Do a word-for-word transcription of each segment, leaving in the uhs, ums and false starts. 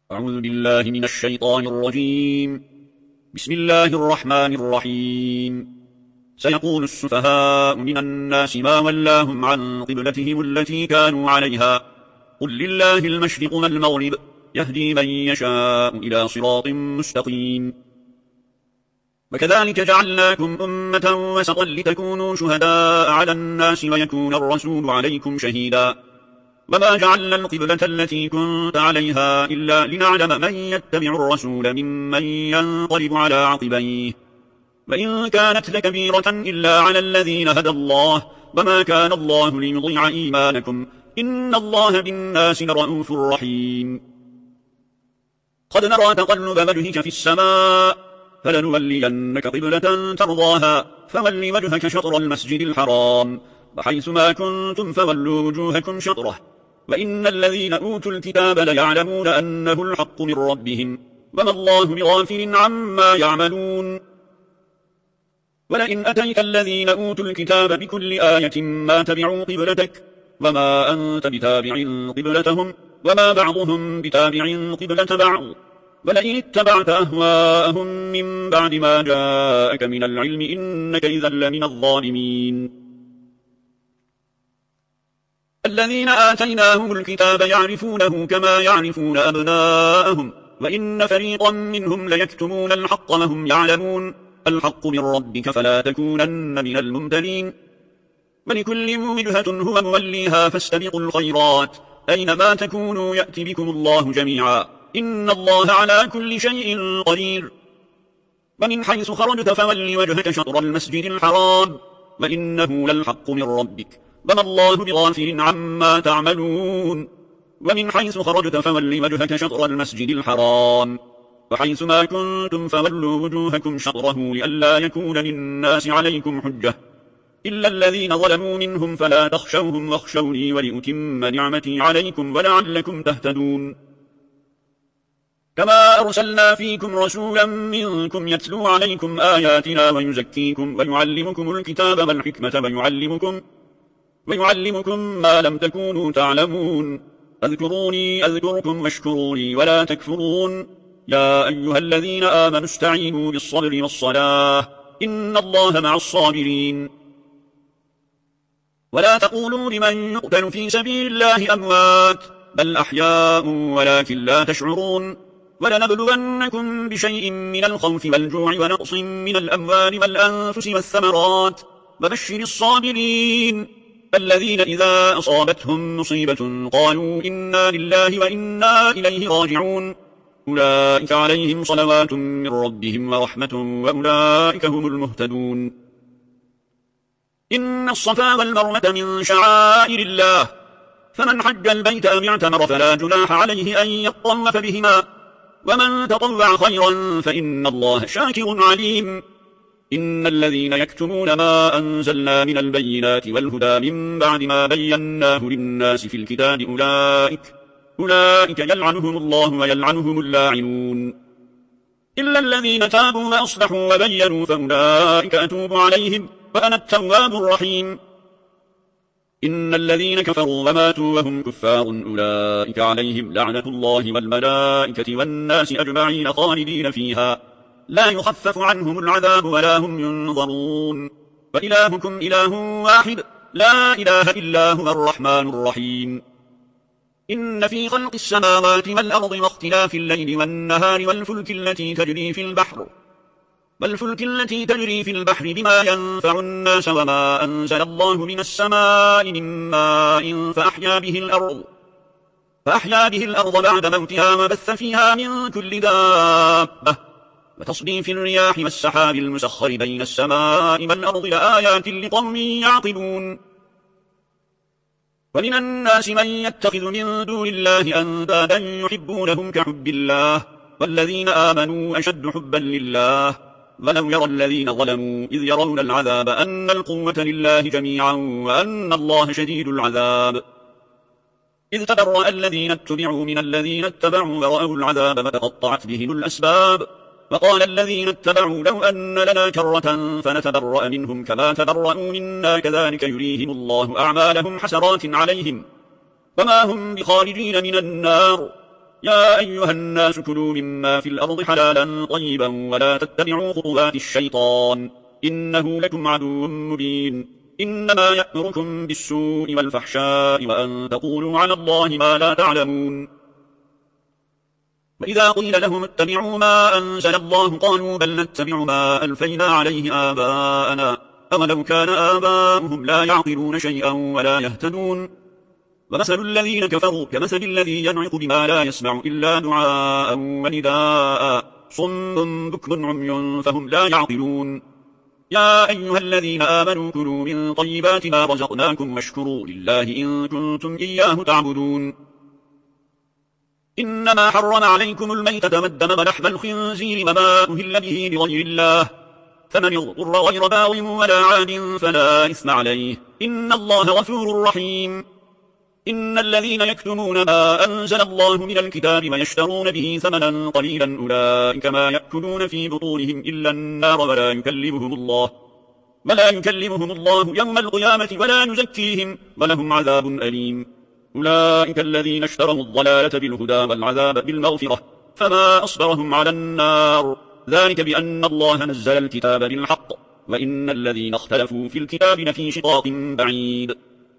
أعوذ بالله من الشيطان الرجيم. بسم الله الرحمن الرحيم. سيقول السفهاء من الناس ما ولاهم عن قبلتهم التي كانوا عليها قل لله المشرق والمغرب يهدي من يشاء إلى صراط مستقيم. وكذلك جعلناكم أمة وسطا لتكونوا شهداء على الناس ويكون الرسول عليكم شهيدا وما جعلنا القبلة التي كنت عليها إلا لنعلم من يتبع الرسول ممن ينقلب على عقبيه وإن كانت لكبيرة إلا على الذين هدى الله وما كان الله ليضيع إيمانكم إن الله بالناس لرؤوف رحيم. قد نرى تقلب وجهك في السماء فلنولينك قبلة ترضاها فول وجهك شطر المسجد الحرام وحيث ما كنتم فولوا وجوهكم شطره وإن الذين أوتوا الكتاب ليعلمون أنه الحق من ربهم وما الله بغافل عما يعملون. ولئن أتيت الذين أوتوا الكتاب بكل آية ما تبعوا قبلتك وما أنت بتابع قبلتهم وما بعضهم بتابع قبلة بعض ولئن اتبعت أهواءهم من بعد ما جاءك من العلم إنك إذا لمن الظالمين. الذين آتيناهم الكتاب يعرفونه كما يعرفون أبناءهم وإن فريقا منهم ليكتمون الحق وهم يعلمون الحق من ربك فلا تكونن من الممتلين. ولكل وجهة هو موليها فاستبقوا الخيرات أينما تكونوا يأتي بكم الله جميعا إن الله على كل شيء قدير. ومن حيث خرجت فول وجهك شطر المسجد الحرام وإنه للحق من ربك وما الله بغافل عما تعملون. ومن حيث خرجت فول وجهك شطر المسجد الحرام وحيث ما كنتم فولوا وجوهكم شطره لئلا يكون للناس عليكم حجة إلا الذين ظلموا منهم فلا تخشوهم واخشوني ولأتم نعمتي عليكم ولعلكم تهتدون. كما أرسلنا فيكم رسولا منكم يتلو عليكم آياتنا ويزكيكم ويعلمكم الكتاب والحكمة ويعلمكم, ويعلمكم ما لم تكونوا تعلمون اذكروني أذكركم واشكروني ولا تكفرون. يا أيها الذين آمنوا استعينوا بالصبر والصلاة إن الله مع الصابرين. ولا تقولوا لمن يقتل في سبيل الله أموات بل أحياء ولكن لا تشعرون. ولنبلونكم بشيء من الخوف والجوع ونقص من الأموال والأنفس والثمرات وبشر الصابرين الذين إذا أصابتهم مصيبة قالوا إنا لله وإنا إليه راجعون أولئك عليهم صلوات من ربهم ورحمة وأولئك هم المهتدون. إن الصفا والمروة من شعائر الله فمن حج البيت أو اعتمر فلا جناح عليه أن يطوف بهما ومن تطوع خيرا فإن الله شاكر عليم. إن الذين يكتمون ما أنزلنا من البينات والهدى من بعد ما بيناه للناس في الكتاب أولئك, أولئك يلعنهم الله ويلعنهم اللاعنون إلا الذين تابوا وأصلحوا وبينوا فأولئك أتوب عليهم وأنا التواب الرحيم. إن الذين كفروا وماتوا وهم كفار أولئك عليهم لعنة الله والملائكة والناس أجمعين خالدين فيها لا يخفف عنهم العذاب ولا هم ينظرون. وإلهكم إله واحد لا إله إلا هو الرحمن الرحيم. إن في خلق السماوات والأرض واختلاف الليل والنهار والفلك التي تجري في البحر والفلك التي تجري في البحر بما ينفع الناس وما أنزل الله من السماء من ماء فأحيا به الأرض فأحيا به الأرض بعد موتها وبث فيها من كل دابة وتصريف الرياح والسحاب المسخر بين السماء والأرض لآيات لقوم يعقلون. ومن الناس من يتخذ من دون الله أندادا يحبونهم كحب الله والذين آمنوا أشد حبا لله ولو يرى الذين ظلموا إذ يرون العذاب أن القوة لله جميعا وأن الله شديد العذاب إذ تبرأ الذين اتبعوا من الذين اتبعوا ورأوا العذاب وتقطعت بهم الأسباب وقال الذين اتبعوا لو أن لنا كرة فنتبرأ منهم كما تبرأوا منا كذلك يريهم الله أعمالهم حسرات عليهم وما هم بخارجين من النار يا أيها الناس كلوا مما في الأرض حلالا طيبا ولا تتبعوا خطوات الشيطان إنه لكم عدو مبين إنما يأمركم بالسوء والفحشاء وأن تقولوا على الله ما لا تعلمون وإذا قيل لهم اتبعوا ما أنزل الله قالوا بل نتبع ما ألفينا عليه آباءنا أولو كان آباؤهم لا يعقلون شيئا ولا يهتدون ومثل الذين كفروا كمثل الذي ينعق بما لا يسمع إلا دعاء ونداء صم بكم عمي فهم لا يعقلون يا أيها الذين آمنوا كلوا من طيبات ما رزقناكم واشكروا لله إن كنتم إياه تعبدون إنما حرم عليكم الميتة والدم ولحم الخنزير وما أهل به لغير الله فمن اضطر غير باغ ولا عاد فلا إثم عليه إن الله غفور رحيم إن الذين يكتمون ما أنزل الله من الكتاب ويشترون به ثمنا قليلا أولئك ما يأكلون في بطونهم إلا النار ولا يكلمهم الله ولا يكلمهم الله يوم القيامة ولا يزكيهم ولهم عذاب أليم أولئك الذين اشتروا الضلالة بالهدى والعذاب بالمغفرة فما أصبرهم على النار ذلك بأن الله نزل الكتاب بالحق وإن الذين اختلفوا في الكتاب لفي شقاق بعيد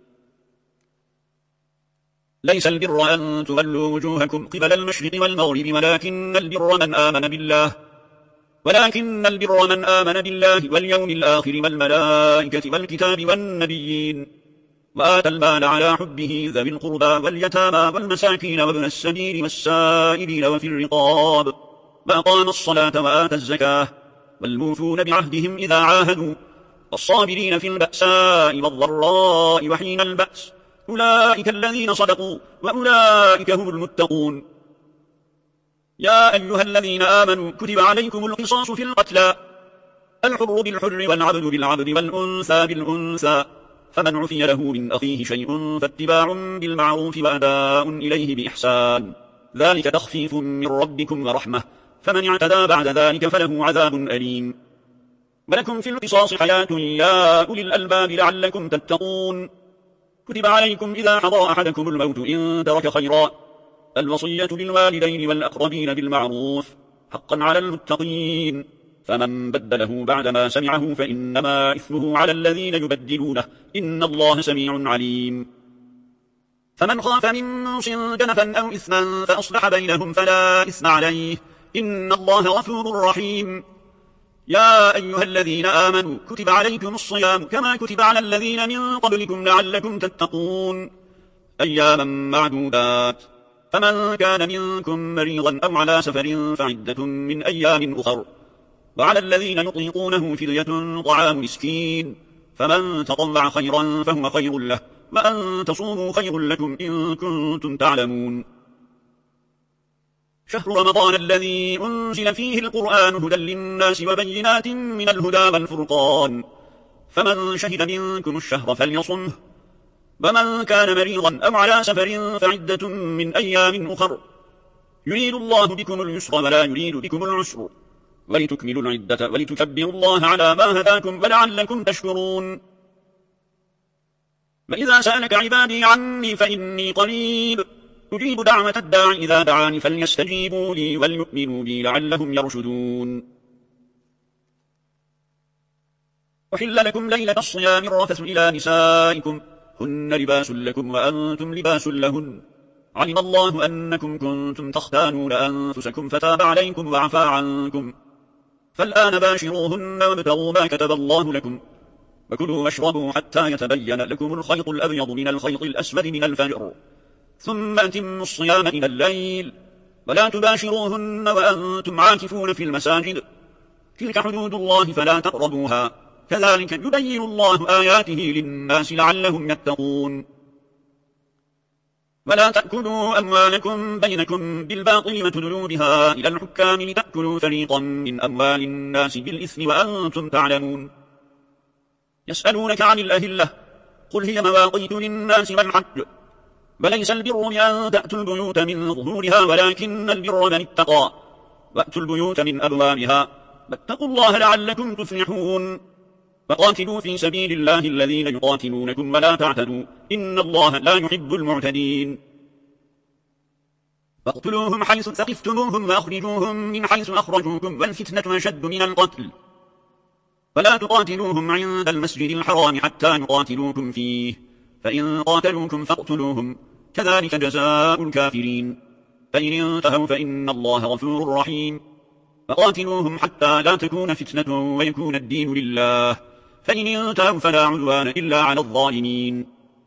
ليس البر أن تولوا وجوهكم قبل المشرق والمغرب ولكن البر من آمن بالله ولكن البر من آمن بالله واليوم الآخر والملائكة والكتاب والنبيين وآتى المال على حبه ذوي القربى واليتامى والمساكين وابن السبيل والسائلين وفي الرقاب وأقام الصلاة وآتى الزكاة والموفون بعهدهم إذا عاهدوا والصابرين في البأساء والضراء وحين البأس أولئك الذين صدقوا وأولئك هم المتقون يا أيها الذين آمنوا كتب عليكم القصاص في القتلى الحر بالحر والعبد بالعبد والأنثى بالأنثى فمن عفي له من أخيه شيء فاتباع بالمعروف وأداء إليه بإحسان ذلك تخفيف من ربكم ورحمة فمن اعتدى بعد ذلك فله عذاب أليم ولكم في القصاص حياة يا أولي الألباب لعلكم تتقون كتب عليكم إذا حضر أحدكم الموت إن ترك خيرا الوصية بالوالدين والأقربين بالمعروف حقا على المتقين فمن بدله بعدما سمعه فإنما إثمه على الذين يبدلونه إن الله سميع عليم فمن خاف من موص جنفا أو إثما فأصلح بينهم فلا إثم عليه إن الله غفور رحيم يا أيها الذين آمنوا كتب عليكم الصيام كما كتب على الذين من قبلكم لعلكم تتقون أياما معدودات فمن كان منكم مريضا أو على سفر فعدة من أيام أخر وعلى الذين يطيقونه فدية طعام مسكين فمن تطلع خيرا فهو خير له وأن تصوموا خير لكم إن كنتم تعلمون شهر رمضان الذي أنزل فيه القرآن هدى للناس وبينات من الهدى والفرقان فمن شهد منكم الشهر فليصمه ومن كان مريضا أو على سفر فعدة من أيام أخر يريد الله بكم اليسر ولا يريد بكم العسر ولتكملوا العدة ولتكبروا الله على ما هداكم ولعلكم تشكرون وإذا سألك عبادي عني فإني قريب أجيب دعوة الداع إذا دعاني فليستجيبوا لي وليؤمنوا بي لعلهم يرشدون أحل لكم ليلة الصيام الرفث إلى نسائكم هن لباس لكم وأنتم لباس لهن علم الله أنكم كنتم تختانون أنفسكم فتاب عليكم وعفى عنكم فالآن باشروهن وابتغوا ما كتب الله لكم وكلوا واشربوا حتى يتبين لكم الخيط الأبيض من الخيط الأسود من الفجر ثم أتموا الصيام إلى الليل ولا تباشروهن وأنتم عاكفون في المساجد تلك حدود الله فلا تقربوها كذلك يبين الله آياته للناس لعلهم يتقون ولا تأكلوا أموالكم بينكم بالباطل وتدلوا بها إلى الحكام لتأكلوا فريقا من أموال الناس بالإثم وأنتم تعلمون يسألونك عن الأهلة قل هي مواقيت للناس والحج وليس البر بأن تأتوا البيوت من ظهورها ولكن البر من اتقى وأتوا البيوت من أبوابها واتقوا الله لعلكم تفلحون فقاتلوا في سبيل الله الذين يقاتلونكم ولا تعتدوا إن الله لا يحب المعتدين فاقتلوهم حيث ثقفتموهم وأخرجوهم من حيث أخرجوكم والفتنة أشد من القتل فلا تقاتلوهم عند المسجد الحرام حتى يقاتلوكم فيه فإن قاتلوكم فاقتلوهم كذلك جزاء الكافرين فإن انتهوا فإن الله غفور رحيم فقاتلوهم حتى لا تكون فتنة ويكون الدين لله فإن انتهوا فلا عدوان إلا على الظالمين.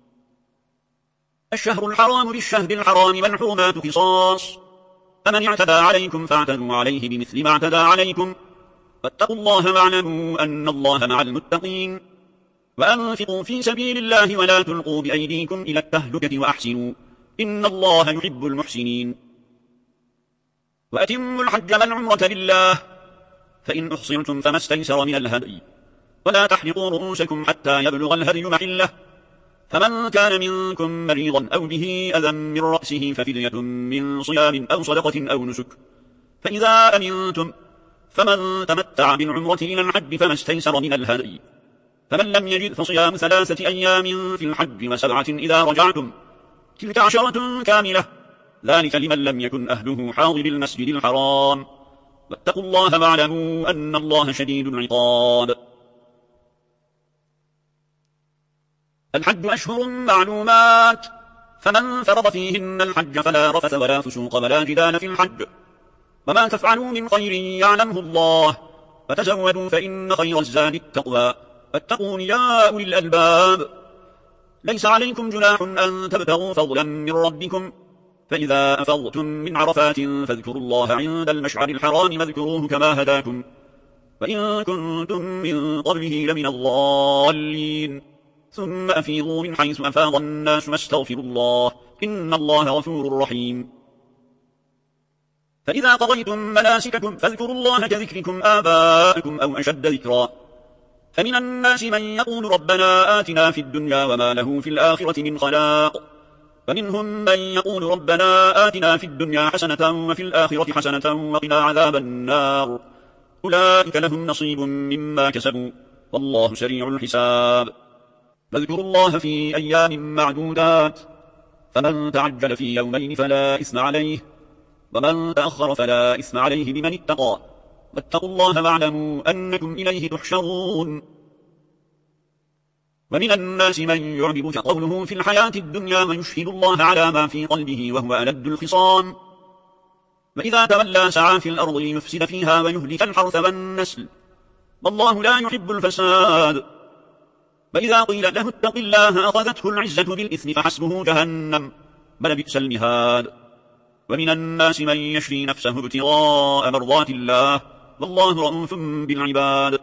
الشهر الحرام بالشهر الحرام والحرمات قصاص فمن اعتدى عليكم فاعتدوا عليه بمثل ما اعتدى عليكم فاتقوا الله واعلموا أن الله مع المتقين وأنفقوا في سبيل الله ولا تلقوا بأيديكم إلى التهلكة وأحسنوا إن الله يحب المحسنين. وأتموا الحج والعمرة لله فإن أحصرتم فما استيسر من الهدي ولا تحلقوا رؤوسكم حتى يبلغ الهدي محله فمن كان منكم مريضا أو به أذى من رأسه ففدية من صيام أو صدقة أو نسك فإذا أمنتم فمن تمتع بالعمرة إلى الحج فما استيسر من الهدي فمن لم يجد فصيام ثلاثة أيام في الحج وسبعة إذا رجعتم تلك عشرة كاملة ذلك لمن لم يكن أهله حاضر المسجد الحرام واتقوا الله واعلموا أن الله شديد العقاب. الحج أشهر معلومات فمن فرض فيهن الحج فلا رفث ولا فسوق ولا جدال في الحج وما تفعلوا من خير يعلمه الله فتزودوا فإن خير الزاد التقوى فاتقون يا أولي الألباب. ليس عليكم جناح أن تبتغوا فضلا من ربكم فإذا أفضتم من عرفات فاذكروا الله عند المشعر الحرام واذكروه كما هداكم وإن كنتم من قبله لمن الضالين ثم أفيضوا من حيث أفاض الناس واستغفروا الله إن الله غفور رحيم. فإذا قضيتم مناسككم فاذكروا الله كذكركم آباءكم أو أشد ذكرا فمن الناس من يقول ربنا آتنا في الدنيا وما له في الآخرة من خلاق ومنهم من يقول ربنا آتنا في الدنيا حسنة وفي الآخرة حسنة وقنا عذاب النار أولئك لهم نصيب مما كسبوا والله سريع الحساب. فاذكروا الله في أيام معدودات فمن تعجل في يومين فلا إثم عليه ومن تأخر فلا إثم عليه بمن اتقى واتقوا الله واعلموا أنكم إليه تحشرون. ومن الناس من يعجبك قوله في الحياة الدنيا ويشهد الله على ما في قلبه وهو ألد الخصام وإذا تولى سعى في الأرض ليفسد فيها ويهلك الحرث والنسل والله لا يحب الفساد. وإذا قيل له اتق الله أخذته العزة بالإثم فحسبه جهنم بل بئس المهاد. ومن الناس من يشري نفسه ابتغاء مرضات الله والله رؤوف بالعباد.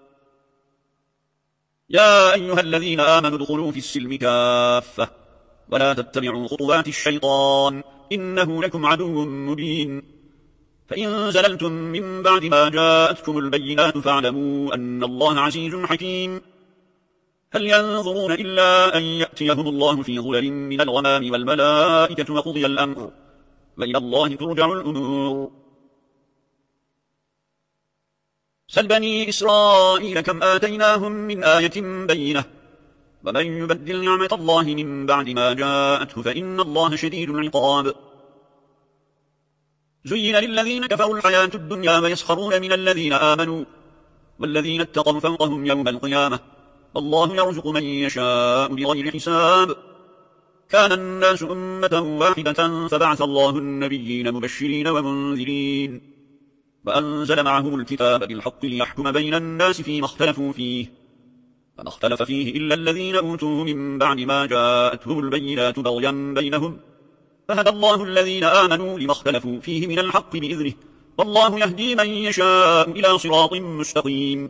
يا أيها الذين آمنوا ادخلوا في السلم كافة ولا تتبعوا خطوات الشيطان إنه لكم عدو مبين. فإن زللتم من بعد ما جاءتكم البينات فاعلموا أن الله عزيز حكيم. هل ينظرون إلا أن يأتيهم الله في ظلل من الغمام والملائكة وقضي الأمر وإلى الله ترجع الأمور. سل بني إسرائيل كم آتيناهم من آية بينة ومن يبدل نعمة الله من بعد ما جاءته فإن الله شديد العقاب. زين للذين كفروا الحياة الدنيا ويسخرون من الذين آمنوا والذين اتقوا فوقهم يوم القيامة الله يرزق من يشاء بغير حساب. كان الناس أمة واحدة فبعث الله النبيين مبشرين ومنذرين وأنزل معهم الكتاب بالحق ليحكم بين الناس فيما اختلفوا فيه فما اختلف فيه إلا الذين أوتوه من بعد ما جاءتهم البينات بغيا بينهم فهدى الله الذين آمنوا لما اختلفوا فيه من الحق بإذنه والله يهدي من يشاء إلى صراط مستقيم.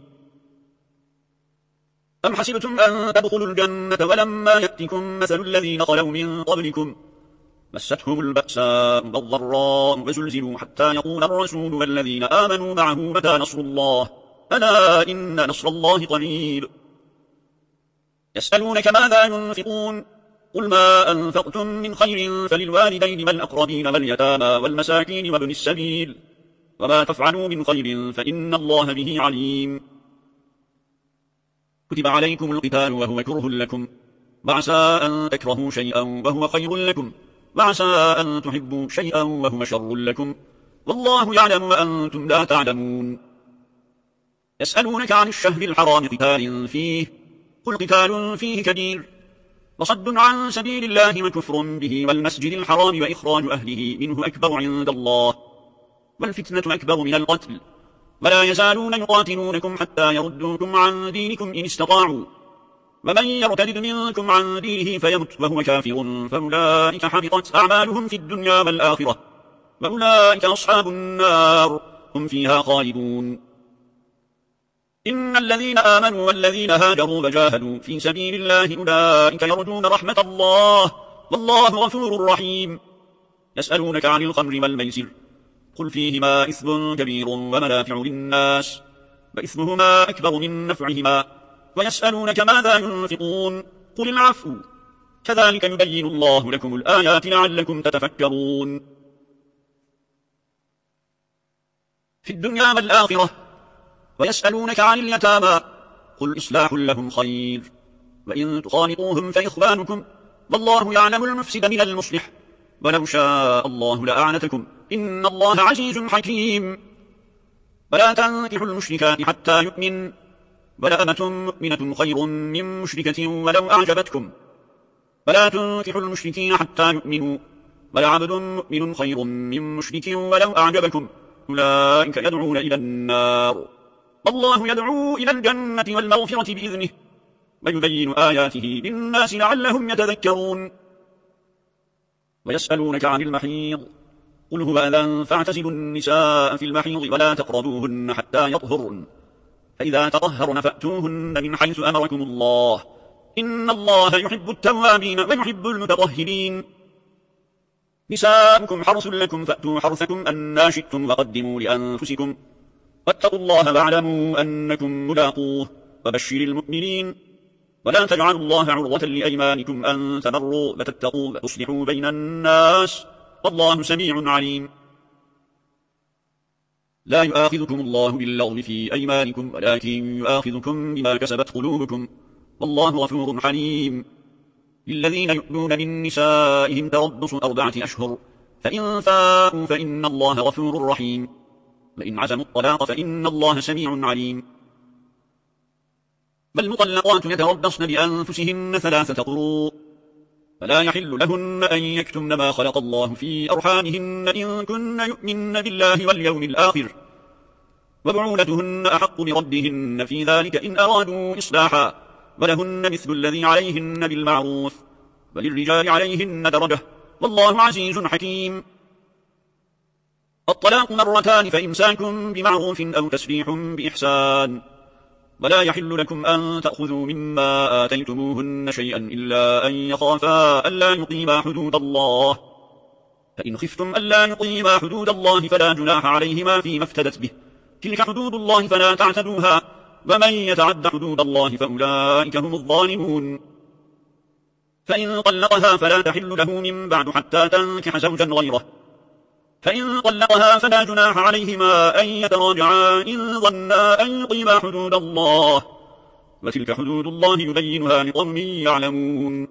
أم حسبتم أن تدخلوا الجنة ولما يأتكم مثل الذين خلوا من قبلكم مستهم البأساء والضراء وزلزلوا حتى يقول الرسول والذين آمنوا معه متى نصر الله ألا إن نصر الله قريب. يسألونك ماذا ينفقون قل ما أنفقتم من خير فللوالدين والأقربين واليتامى والمساكين وابن السبيل وما تفعلوا من خير فإن الله به عليم. كتب عليكم القتال وهو كره لكم وعسى أن تكرهوا شيئا وهو خير لكم وعسى أن تحبوا شيئا وهو شر لكم والله يعلم وأنتم لا تعلمون. يسألونك عن الشهر الحرام قتال فيه قل قتال فيه كبير وصد عن سبيل الله وكفر به والمسجد الحرام وإخراج أهله منه أكبر عند الله والفتنة أكبر من القتل ولا يزالون يقاتلونكم حتى يردوكم عن دينكم إن استطاعوا ومن يرتد منكم عن دينه فيمت وهو كافر فأولئك حبطت أعمالهم في الدنيا والآخرة وأولئك أصحاب النار هم فيها خالدون. إن الذين آمنوا والذين هاجروا وجاهدوا في سبيل الله أولئك يرجون رحمة الله والله غفور رحيم. يسألونك عن الخمر والميسر قل فيهما إثم كبير ومنافع للناس وإثمهما أكبر من نفعهما ويسألونك ماذا ينفقون قل العفو كذلك يبين الله لكم الآيات لعلكم تتفكرون. في الدنيا والآخرة ويسألونك عن اليتامى قل إصلاح لهم خير وإن تخالطوهم فإخوانكم والله يعلم المفسد من المصلح ولو شاء الله لأعنتكم إن الله عزيز حكيم. ولا تنكحوا المشركات حتى يؤمن ولأمة مؤمنة خير من مشركة ولو أعجبتكم ولا تنكحوا المشركين حتى يؤمنوا ولعبد مؤمن خير من مشرك ولو أعجبكم أولئك يدعون إلى النار والله يدعو إلى الجنة والمغفرة بإذنه ويبين آياته للناس لعلهم يتذكرون. ويسألونك عن المحيض قل هو أذى فاعتزلوا النساء في المحيض ولا تقربوهن حتى يطهرن فإذا تطهرن فأتوهن من حيث أمركم الله إن الله يحب التوابين ويحب المتطهرين. نساؤكم حرث لكم فأتوا حرثكم أنى شئتم وقدموا لأنفسكم واتقوا الله واعلموا أنكم ملاقوه وبشر المؤمنين. ولا تجعلوا الله عرضة لأيمانكم أن تبروا وتتقوا وتصلحوا بين الناس والله سميع عليم. لا يؤاخذكم الله باللغو في أيمانكم ولكن يؤاخذكم بما كسبت قلوبكم والله غفور حليم. للذين يؤلون من نسائهم تربص أربعة أشهر فإن فاءوا فإن الله غفور رحيم وإن عزموا الطلاق فإن الله سميع عليم. والمطلقات يتربصن بأنفسهن ثلاثة قروء فلا يحل لهن أن يكتمن ما خلق الله في أرحامهن إن كن يؤمن بالله واليوم الآخر وبعولتهن أحق بردهن في ذلك إن أرادوا إصلاحا ولهن مثل الذي عليهن بالمعروف وللرجال عليهن درجة والله عزيز حكيم. الطلاق مرتان فإمساك بمعروف أو تسريح بإحسان ولا يحل لكم أن تأخذوا مما آتيتموهن شيئا إلا أن يخافا ألا يقيما حدود الله فإن خفتم ألا يقيما حدود الله فلا جناح عليهما فيما افتدت به تلك حدود الله فلا تعتدوها ومن يتعد حدود الله فأولئك هم الظالمون. فإن طلقها فلا تحل له من بعد حتى تنكح زوجا غيره فإن طلقها فلا جناح عليهما أن يتراجعا إن ظنا أن يقيما حدود الله وتلك حدود الله يبينها لقوم يعلمون.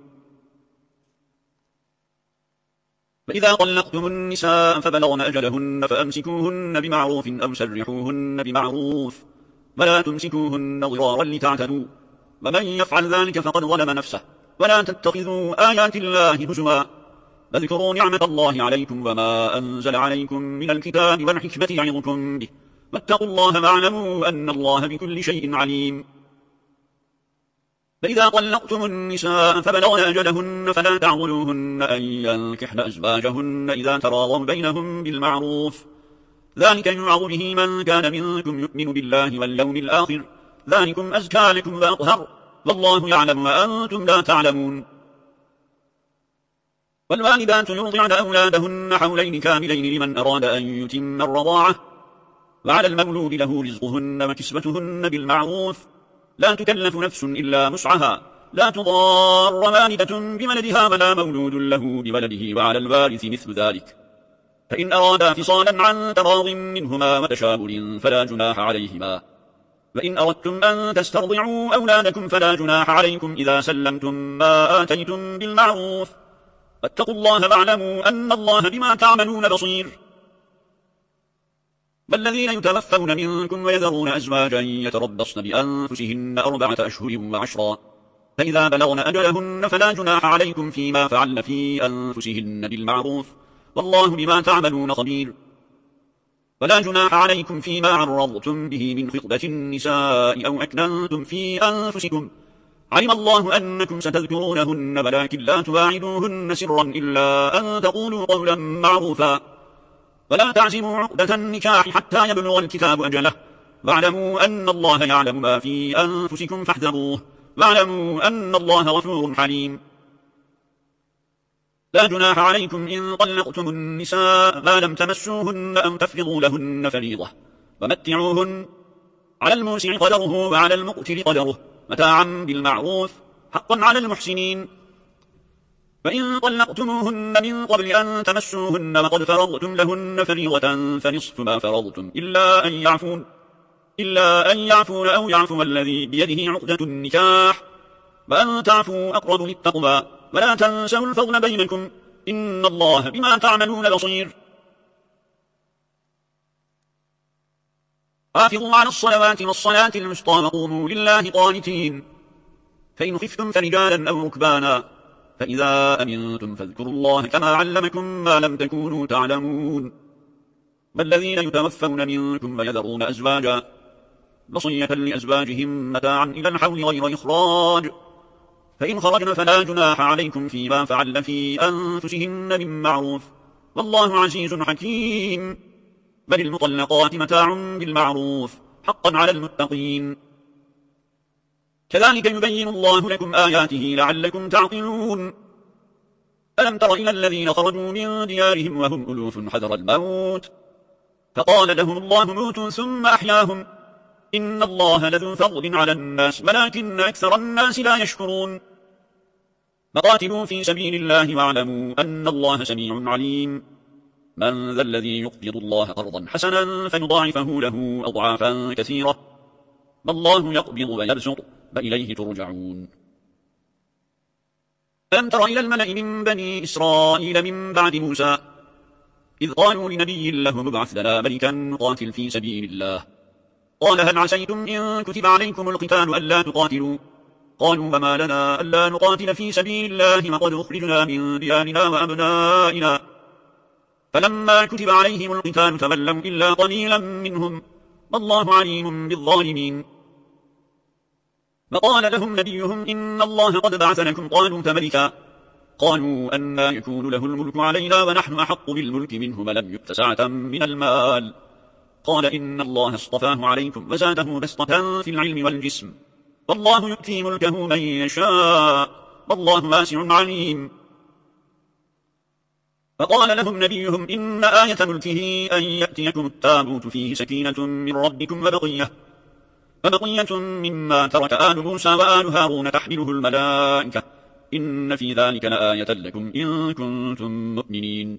فإذا طلقتم النساء فبلغن أجلهن فأمسكوهن بمعروف أو سرحوهن بمعروف ولا تمسكوهن ضرارا لتعتدوا ومن يفعل ذلك فقد ظلم نفسه ولا تتخذوا آيات الله هزوا واذكروا نعمة الله عليكم وما أنزل عليكم من الكتاب والحكمة يعظكم به واتقوا الله واعلموا أن الله بكل شيء عليم. فإذا طلقتم النساء فبلغن أجلهن فلا تعضلوهن أن ينكحن أزواجهن إذا تراضوا بينهم بالمعروف ذلك يوعظ به من كان منكم يؤمن بالله واليوم الآخر ذلكم أزكى لكم وأطهر والله يعلم وأنتم لا تعلمون. والوالدات يرضعن أولادهن حولين كاملين لمن أراد أن يتم الرضاعة وعلى المولود له رزقهن وكسوتهن بالمعروف لا تكلف نفس إلا مسعها لا تضار والدة بولدها ولا مولود له بولده وعلى الوارث مثل ذلك فإن أرادا فصالا عن تراض منهما وتشاور فلا جناح عليهما. وإن أردتم أن تسترضعوا أولادكم فلا جناح عليكم إذا سلمتم ما آتيتم بالمعروف واتقوا الله واعلموا أن الله بما تعملون بصير. والذين يتوفون منكم ويذرون أزواجا يتربصن بأنفسهن أربعة أشهر وعشرا فإذا بلغن أجلهن فلا جناح عليكم فيما فعلن في أنفسهن بالمعروف والله بما تعملون خبير. ولا جناح عليكم فيما عرضتم به من خطبة النساء أو أكننتم في أنفسكم علم الله أنكم ستذكرونهن ولكن لا تواعدوهن سرا إلا أن تقولوا قولا معروفا ولا تعزموا عقدة النكاح حتى يبلغ الكتاب أجله واعلموا أن الله يعلم ما في أنفسكم فاحذروه واعلموا أن الله غفور حليم. لا جناح عليكم إن طلقتم النساء ما لم تمسوهن أو تفرضوا لهن فريضة ومتعوهن على الموسع قدره وعلى المقتل قدره متاعا بالمعروف حقا على المحسنين. فإن طلقتموهن من قبل أن تمسوهن وقد فرضتم لهن فريضة فنصف ما فرضتم إلا أن يعفون إلا أن يعفون أو يعفو الذي بيده عقدة النكاح وأن تعفوا أقرب للتقوى ولا تنسوا الفضل بينكم إن الله بما تعملون بصير. حافظوا على الصلوات والصلاة الوسطى وقوموا لله قانتين. فإن خفتم فرجالا أو ركبانا فإذا أمنتم فاذكروا الله كما علمكم ما لم تكونوا تعلمون. والذين يتوفون منكم ويذرون أزواجا وصية لأزواجهم متاعا إلى الحول غير إخراج فإن خرجن فلا جناح عليكم فيما فعلن في أنفسهن من معروف والله عزيز حكيم. بل المطلقات متاع بالمعروف حقا على المتقين. كذلك يبين الله لكم آياته لعلكم تعقلون. ألم تر إلى الذين خرجوا من ديارهم وهم ألوف حذر الموت فقال لهم الله موتوا ثم أحياهم إن الله لذو فضل على الناس ولكن أكثر الناس لا يشكرون. فقاتلوا في سبيل الله واعلموا أن الله سميع عليم. من ذا الذي يقرض الله قرضا حسنا فيضاعفه له أضعافا كثيرة والله يقبض ويبسط وإليه ترجعون. ألم تر إلى الملأ من بني إسرائيل من بعد موسى إذ قالوا لنبي له مبعث لنا ملكا نقاتل في سبيل الله قال هل عسيتم إن كتب عليكم القتال ألا تقاتلوا قالوا وما لنا ألا نقاتل في سبيل الله وقد أخرجنا من ديارنا وأبنائنا فلما كتب عليهم القتال تولوا إلا قليلا منهم والله عليم بالظالمين. وقال لهم نبيهم إن الله قد بعث لكم طالوت ملكا قالوا أنى يكون له الملك علينا ونحن أحق بالملك منه ولم يؤت سعة من المال قال إن الله اصطفاه عليكم وزاده بسطة في العلم والجسم والله يؤتي ملكه من يشاء والله واسع عليم. فقال لهم نبيهم إن آية ملكه أن يأتيكم التابوت فيه سكينة من ربكم وبقية وبقية مما ترك آل موسى وآل هارون تحمله الملائكة إن في ذلك لآية لكم إن كنتم مؤمنين.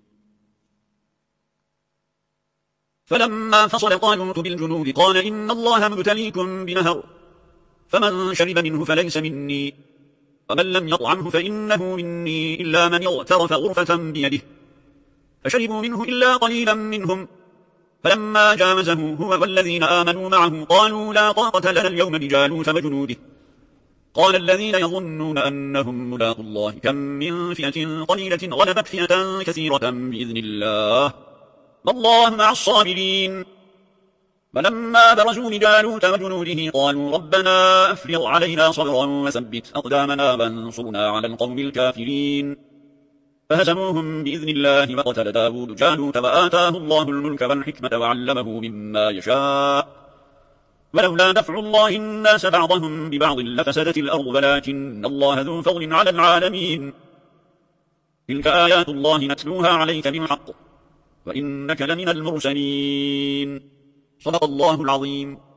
فلما فصل طالوت بالجنود قال إن الله مبتليكم بنهر فمن شرب منه فليس مني ومن لم يطعمه فإنه مني إلا من اغترف غرفة بيده فشربوا منه إلا قليلا منهم فلما جاوزه هو والذين آمنوا معه قالوا لا طاقة لنا اليوم بجالوت وجنوده قال الذين يظنون أنهم ملاقوا الله كم من فئة قليلة غلبت فئة كثيرة بإذن الله والله مع الصابرين. فلما برزوا لجالوت وجنوده قالوا ربنا أفرغ علينا صبرا وثبت أقدامنا وانصرنا على القوم الكافرين فهزموهم بإذن الله وقتل داود جالوت وآتاه الله الملك والحكمة وعلمه مما يشاء ولولا دفع الله الناس بعضهم ببعض لفسدت الأرض ولكن الله ذو فضل على العالمين. تلك آيات الله نتلوها عليك بالحق وإنك لمن المرسلين. صدق الله العظيم.